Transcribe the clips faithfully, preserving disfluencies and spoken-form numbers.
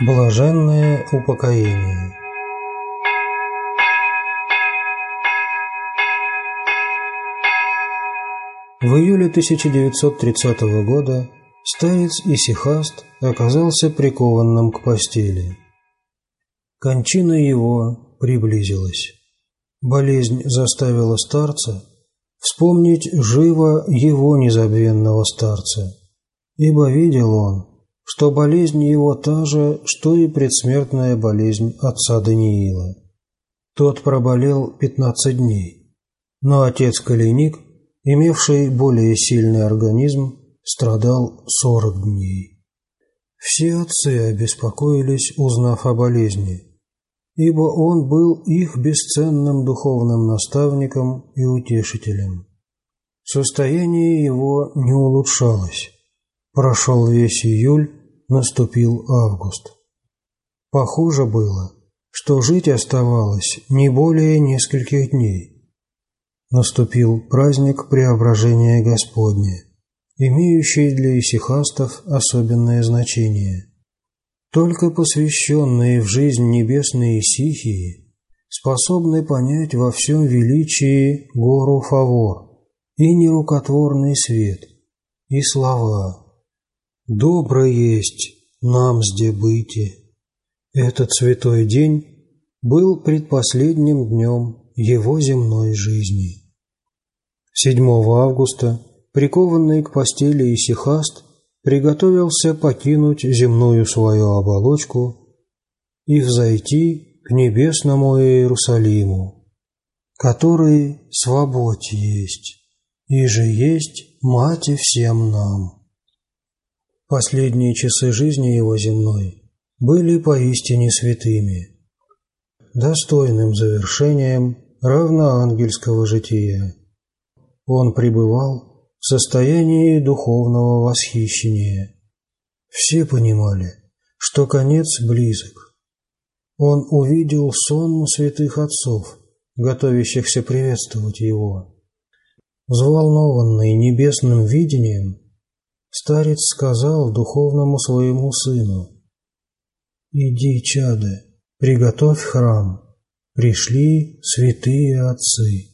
Блаженное упокоение. В июле тысяча девятьсот тридцатого года старец Исихаст оказался прикованным к постели. Кончина его приблизилась. Болезнь заставила старца вспомнить живо его незабвенного старца, ибо видел он, что болезнь его та же, что и предсмертная болезнь отца Даниила. Тот проболел пятнадцать дней, но отец Калийник, имевший более сильный организм, страдал сорок дней. Все отцы обеспокоились, узнав о болезни, ибо он был их бесценным духовным наставником и утешителем. Состояние его не улучшалось. Прошел весь июль, наступил август. Похоже было, что жить оставалось не более нескольких дней. Наступил праздник Преображения Господня, имеющий для исихастов особенное значение. Только посвященные в жизнь небесные исихии способны понять во всем величии гору Фавор и нерукотворный свет, и слова «Добро есть нам сде быти». Этот святой день был предпоследним днем его земной жизни. седьмого августа, прикованный к постели Исихаст, приготовился покинуть земную свою оболочку и взойти к небесному Иерусалиму, который свободь есть, и же есть мати всем нам. Последние часы жизни его земной были поистине святыми, достойным завершением равноангельского жития. Он пребывал в состоянии духовного восхищения. Все понимали, что конец близок. Он увидел сон святых отцов, готовящихся приветствовать его. Взволнованный небесным видением, старец сказал духовному своему сыну: «Иди, чадо, приготовь храм, пришли святые отцы».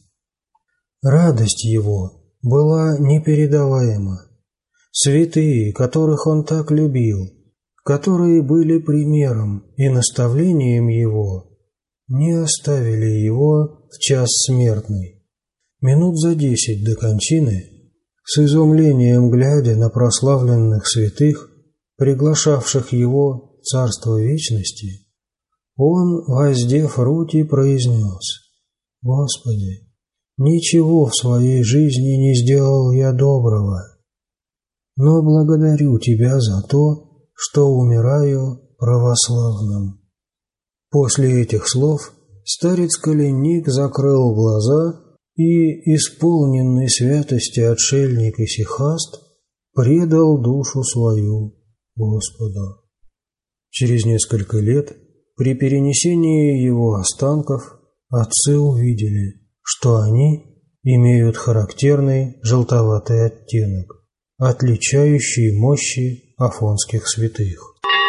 Радость его была непередаваема. Святые, которых он так любил, которые были примером и наставлением его, не оставили его в час смертный. Минут за десять до кончины, с изумлением глядя на прославленных святых, приглашавших его в царство вечности, он, воздев руки, произнес: «Господи, ничего в своей жизни не сделал я доброго, но благодарю Тебя за то, что умираю православным». После этих слов старец Калийник закрыл глаза, и, исполненный святости отшельник Исихаст, предал душу свою Господу. Через несколько лет, при перенесении его останков, отцы увидели, что они имеют характерный желтоватый оттенок, отличающий мощи афонских святых.